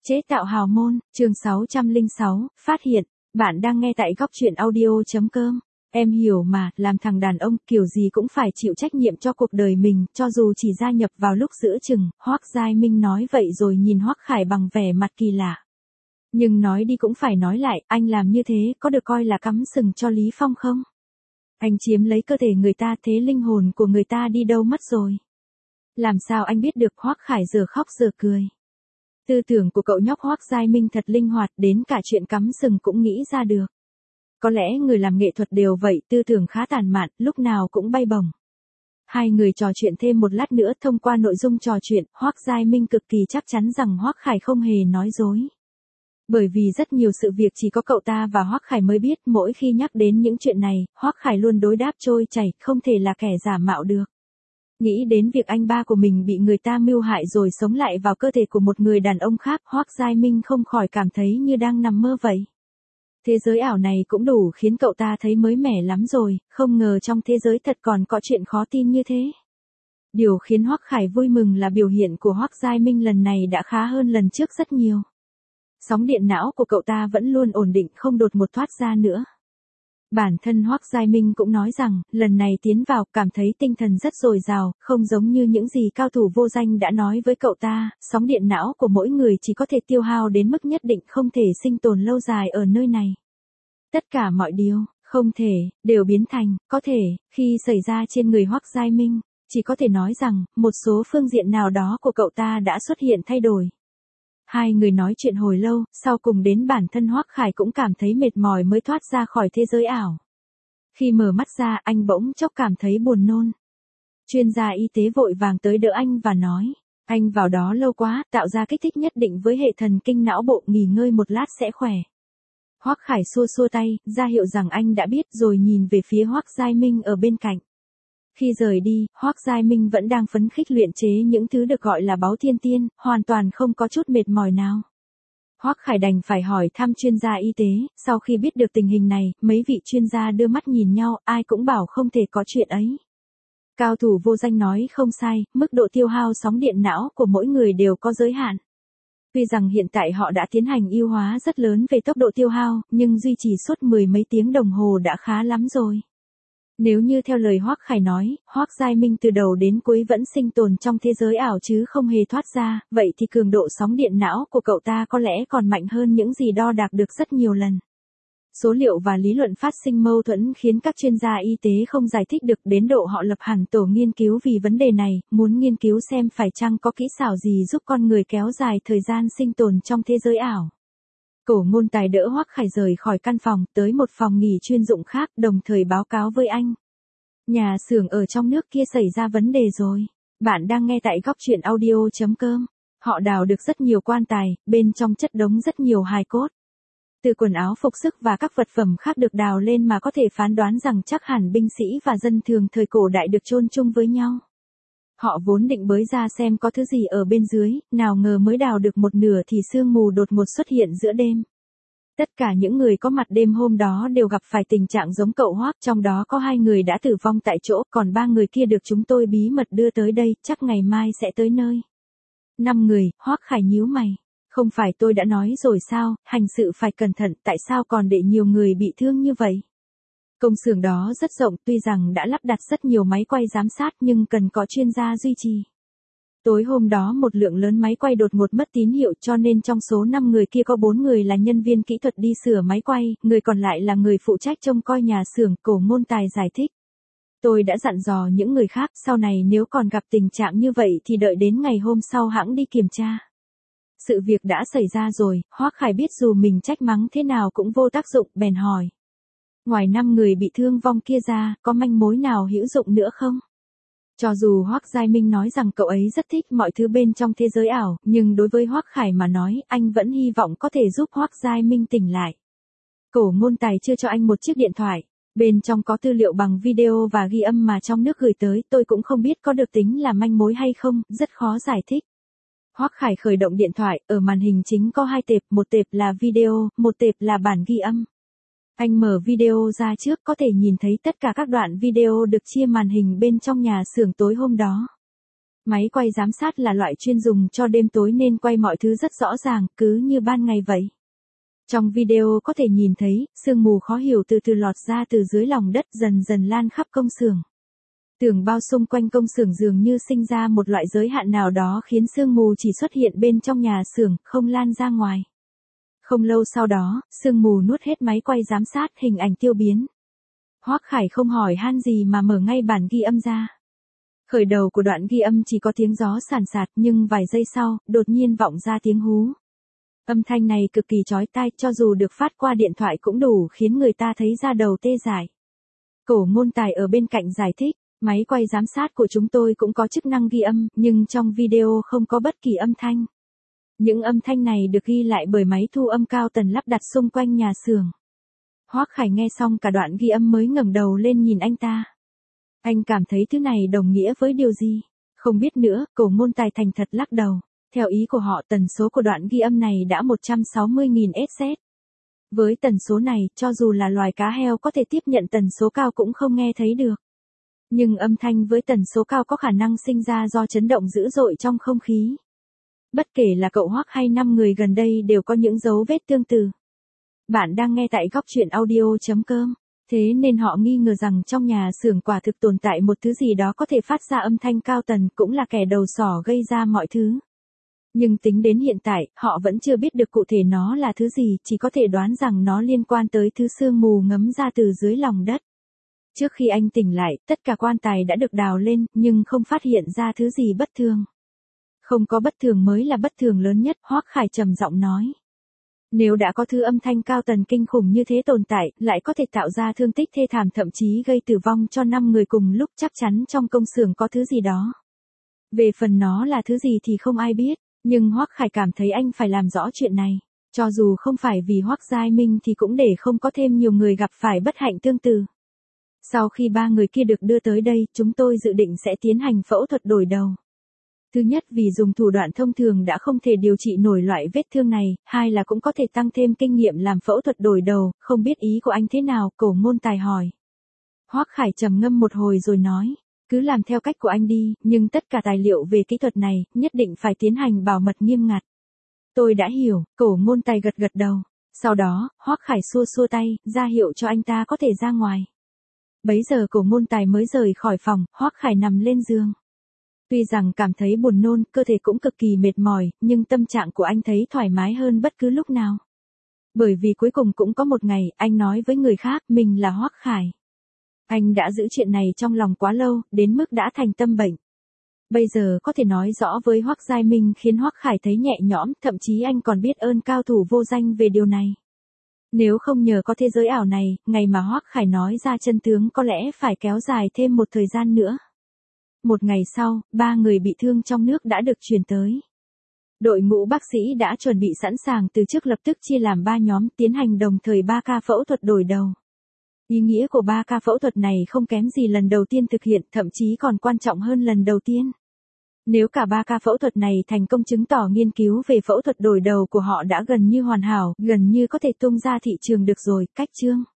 Chế tạo hào môn, chương 606, phát hiện, bạn đang nghe tại góc truyện audio.com. Em hiểu mà, làm thằng đàn ông kiểu gì cũng phải chịu trách nhiệm cho cuộc đời mình, cho dù chỉ gia nhập vào lúc giữa chừng. Hoắc Giai Minh nói vậy rồi nhìn Hoắc Khải bằng vẻ mặt kỳ lạ. Nhưng nói đi cũng phải nói lại, anh làm như thế có được coi là cắm sừng cho Lý Phong không? Anh chiếm lấy cơ thể người ta, thế linh hồn của người ta đi đâu mất rồi? Làm sao anh biết được? Hoắc Khải giờ khóc giờ cười. Tư tưởng của cậu nhóc Hoắc Giai Minh thật linh hoạt, đến cả chuyện cắm sừng cũng nghĩ ra được. Có lẽ người làm nghệ thuật đều vậy, tư tưởng khá tàn mạn, lúc nào cũng bay bổng. Hai người trò chuyện thêm một lát nữa, thông qua nội dung trò chuyện, Hoắc Giai Minh cực kỳ chắc chắn rằng Hoắc Khải không hề nói dối. Bởi vì rất nhiều sự việc chỉ có cậu ta và Hoắc Khải mới biết, mỗi khi nhắc đến những chuyện này, Hoắc Khải luôn đối đáp trôi chảy, không thể là kẻ giả mạo được. Nghĩ đến việc anh ba của mình bị người ta mưu hại rồi sống lại vào cơ thể của một người đàn ông khác, Hoắc Giai Minh không khỏi cảm thấy như đang nằm mơ vậy. Thế giới ảo này cũng đủ khiến cậu ta thấy mới mẻ lắm rồi, không ngờ trong thế giới thật còn có chuyện khó tin như thế. Điều khiến Hoắc Khải vui mừng là biểu hiện của Hoắc Giai Minh lần này đã khá hơn lần trước rất nhiều. Sóng điện não của cậu ta vẫn luôn ổn định, không đột ngột thoát ra nữa. Bản thân Hoắc Giai Minh cũng nói rằng, lần này tiến vào cảm thấy tinh thần rất dồi dào, không giống như những gì cao thủ vô danh đã nói với cậu ta, sóng điện não của mỗi người chỉ có thể tiêu hao đến mức nhất định, không thể sinh tồn lâu dài ở nơi này. Tất cả mọi điều, không thể, đều biến thành, có thể, khi xảy ra trên người Hoắc Giai Minh, chỉ có thể nói rằng, một số phương diện nào đó của cậu ta đã xuất hiện thay đổi. Hai người nói chuyện hồi lâu, sau cùng đến bản thân Hoắc Khải cũng cảm thấy mệt mỏi mới thoát ra khỏi thế giới ảo. Khi mở mắt ra, anh bỗng chốc cảm thấy buồn nôn. Chuyên gia y tế vội vàng tới đỡ anh và nói, anh vào đó lâu quá, tạo ra kích thích nhất định với hệ thần kinh não bộ, nghỉ ngơi một lát sẽ khỏe. Hoắc Khải xua xua tay, ra hiệu rằng anh đã biết, rồi nhìn về phía Hoắc Giai Minh ở bên cạnh. Khi rời đi, Hoắc Giai Minh vẫn đang phấn khích luyện chế những thứ được gọi là báu thiên tiên, hoàn toàn không có chút mệt mỏi nào. Hoắc Khải đành phải hỏi thăm chuyên gia y tế, sau khi biết được tình hình này, mấy vị chuyên gia đưa mắt nhìn nhau, ai cũng bảo không thể có chuyện ấy. Cao thủ vô danh nói không sai, mức độ tiêu hao sóng điện não của mỗi người đều có giới hạn. Tuy rằng hiện tại họ đã tiến hành ưu hóa rất lớn về tốc độ tiêu hao, nhưng duy trì suốt mười mấy tiếng đồng hồ đã khá lắm rồi. Nếu như theo lời Hoắc Khải nói, Hoắc Giai Minh từ đầu đến cuối vẫn sinh tồn trong thế giới ảo chứ không hề thoát ra, vậy thì cường độ sóng điện não của cậu ta có lẽ còn mạnh hơn những gì đo đạc được rất nhiều lần. Số liệu và lý luận phát sinh mâu thuẫn khiến các chuyên gia y tế không giải thích được, đến độ họ lập hẳn tổ nghiên cứu vì vấn đề này, muốn nghiên cứu xem phải chăng có kỹ xảo gì giúp con người kéo dài thời gian sinh tồn trong thế giới ảo. Cổ Ngôn Tài đỡ Hoắc Khải rời khỏi căn phòng, tới một phòng nghỉ chuyên dụng khác, đồng thời báo cáo với anh. Nhà xưởng ở trong nước kia xảy ra vấn đề rồi. Bạn đang nghe tại góc truyện audio.com. Họ đào được rất nhiều quan tài, bên trong chất đống rất nhiều hài cốt. Từ quần áo phục sức và các vật phẩm khác được đào lên mà có thể phán đoán rằng chắc hẳn binh sĩ và dân thường thời cổ đại được chôn chung với nhau. Họ vốn định bới ra xem có thứ gì ở bên dưới, nào ngờ mới đào được một nửa thì sương mù đột ngột xuất hiện giữa đêm. Tất cả những người có mặt đêm hôm đó đều gặp phải tình trạng giống cậu Hoắc, trong đó có 2 người đã tử vong tại chỗ, còn 3 người kia được chúng tôi bí mật đưa tới đây, chắc ngày mai sẽ tới nơi. 5 người, Hoắc Khải nhíu mày. Không phải tôi đã nói rồi sao, hành sự phải cẩn thận, tại sao còn để nhiều người bị thương như vậy? Công xưởng đó rất rộng, tuy rằng đã lắp đặt rất nhiều máy quay giám sát nhưng cần có chuyên gia duy trì. Tối hôm đó một lượng lớn máy quay đột ngột mất tín hiệu, cho nên trong số 5 người kia có 4 người là nhân viên kỹ thuật đi sửa máy quay, người còn lại là người phụ trách trông coi nhà xưởng, Cổ Ngôn Tài giải thích. Tôi đã dặn dò những người khác, sau này nếu còn gặp tình trạng như vậy thì đợi đến ngày hôm sau hãng đi kiểm tra. Sự việc đã xảy ra rồi, Hoắc Khải biết dù mình trách mắng thế nào cũng vô tác dụng, bèn hỏi. Ngoài 5 người bị thương vong kia ra, có manh mối nào hữu dụng nữa không? Cho dù Hoắc Giai Minh nói rằng cậu ấy rất thích mọi thứ bên trong thế giới ảo, nhưng đối với Hoắc Khải mà nói, anh vẫn hy vọng có thể giúp Hoắc Giai Minh tỉnh lại. Cổ Ngôn Tài chưa cho anh một chiếc điện thoại. Bên trong có tư liệu bằng video và ghi âm mà trong nước gửi tới, tôi cũng không biết có được tính là manh mối hay không, rất khó giải thích. Hoắc Khải khởi động điện thoại, ở màn hình chính có 2 tệp, một tệp là video, một tệp là bản ghi âm. Anh mở video ra trước, có thể nhìn thấy tất cả các đoạn video được chia màn hình bên trong nhà xưởng tối hôm đó. Máy quay giám sát là loại chuyên dùng cho đêm tối nên quay mọi thứ rất rõ ràng, cứ như ban ngày vậy. Trong video có thể nhìn thấy, sương mù khó hiểu từ từ lọt ra từ dưới lòng đất dần dần lan khắp công xưởng. Tường bao xung quanh công xưởng dường như sinh ra một loại giới hạn nào đó khiến sương mù chỉ xuất hiện bên trong nhà xưởng, không lan ra ngoài. Không lâu sau đó, sương mù nuốt hết máy quay giám sát, hình ảnh tiêu biến. Hoắc Khải không hỏi han gì mà mở ngay bản ghi âm ra. Khởi đầu của đoạn ghi âm chỉ có tiếng gió sàn sạt nhưng vài giây sau, đột nhiên vọng ra tiếng hú. Âm thanh này cực kỳ chói tai, cho dù được phát qua điện thoại cũng đủ khiến người ta thấy da đầu tê dại. Cổ Ngôn Tài ở bên cạnh giải thích, máy quay giám sát của chúng tôi cũng có chức năng ghi âm, nhưng trong video không có bất kỳ âm thanh. Những âm thanh này được ghi lại bởi máy thu âm cao tần lắp đặt xung quanh nhà xưởng. Hoắc Khải nghe xong cả đoạn ghi âm mới ngẩng đầu lên nhìn anh ta. Anh cảm thấy thứ này đồng nghĩa với điều gì? Không biết nữa, Cổ Ngôn Tài thành thật lắc đầu. Theo ý của họ, tần số của đoạn ghi âm này đã 160.000 Hz. Với tần số này, cho dù là loài cá heo có thể tiếp nhận tần số cao cũng không nghe thấy được. Nhưng âm thanh với tần số cao có khả năng sinh ra do chấn động dữ dội trong không khí. Bất kể là cậu Hoắc hay 5 người gần đây đều có những dấu vết tương tự. Bạn đang nghe tại goctruyện.audio.com. Thế nên họ nghi ngờ rằng trong nhà xưởng quả thực tồn tại một thứ gì đó có thể phát ra âm thanh cao tần, cũng là kẻ đầu sỏ gây ra mọi thứ. Nhưng tính đến hiện tại, họ vẫn chưa biết được cụ thể nó là thứ gì, chỉ có thể đoán rằng nó liên quan tới thứ sương mù ngấm ra từ dưới lòng đất. Trước khi anh tỉnh lại, tất cả quan tài đã được đào lên, nhưng không phát hiện ra thứ gì bất thường. Không có bất thường mới là bất thường lớn nhất, Hoắc Khải trầm giọng nói. Nếu đã có thứ âm thanh cao tần kinh khủng như thế tồn tại, lại có thể tạo ra thương tích thê thảm thậm chí gây tử vong cho 5 người cùng lúc, chắc chắn trong công xưởng có thứ gì đó. Về phần nó là thứ gì thì không ai biết, nhưng Hoắc Khải cảm thấy anh phải làm rõ chuyện này. Cho dù không phải vì Hoắc Giai Minh thì cũng để không có thêm nhiều người gặp phải bất hạnh tương tự. Sau khi 3 người kia được đưa tới đây, chúng tôi dự định sẽ tiến hành phẫu thuật đổi đầu. Thứ nhất, vì dùng thủ đoạn thông thường đã không thể điều trị nổi loại vết thương này, hai là cũng có thể tăng thêm kinh nghiệm làm phẫu thuật đổi đầu, không biết ý của anh thế nào, Cổ Ngôn Tài hỏi. Hoắc Khải trầm ngâm một hồi rồi nói, cứ làm theo cách của anh đi, nhưng tất cả tài liệu về kỹ thuật này, nhất định phải tiến hành bảo mật nghiêm ngặt. Tôi đã hiểu, Cổ Ngôn Tài gật gật đầu. Sau đó, Hoắc Khải xua xua tay, ra hiệu cho anh ta có thể ra ngoài. Bấy giờ Cổ Ngôn Tài mới rời khỏi phòng, Hoắc Khải nằm lên giường. Tuy rằng cảm thấy buồn nôn, cơ thể cũng cực kỳ mệt mỏi, nhưng tâm trạng của anh thấy thoải mái hơn bất cứ lúc nào. Bởi vì cuối cùng cũng có một ngày, anh nói với người khác, mình là Hoắc Khải. Anh đã giữ chuyện này trong lòng quá lâu, đến mức đã thành tâm bệnh. Bây giờ có thể nói rõ với Hoắc Giai Minh khiến Hoắc Khải thấy nhẹ nhõm, thậm chí anh còn biết ơn cao thủ vô danh về điều này. Nếu không nhờ có thế giới ảo này, ngày mà Hoắc Khải nói ra chân tướng có lẽ phải kéo dài thêm một thời gian nữa. Một ngày sau, 3 người bị thương trong nước đã được chuyển tới. Đội ngũ bác sĩ đã chuẩn bị sẵn sàng từ trước, lập tức chia làm 3 nhóm tiến hành đồng thời 3 ca phẫu thuật đổi đầu. Ý nghĩa của 3 ca phẫu thuật này không kém gì lần đầu tiên thực hiện, thậm chí còn quan trọng hơn lần đầu tiên. Nếu cả 3 ca phẫu thuật này thành công, chứng tỏ nghiên cứu về phẫu thuật đổi đầu của họ đã gần như hoàn hảo, gần như có thể tung ra thị trường được rồi. Cách chương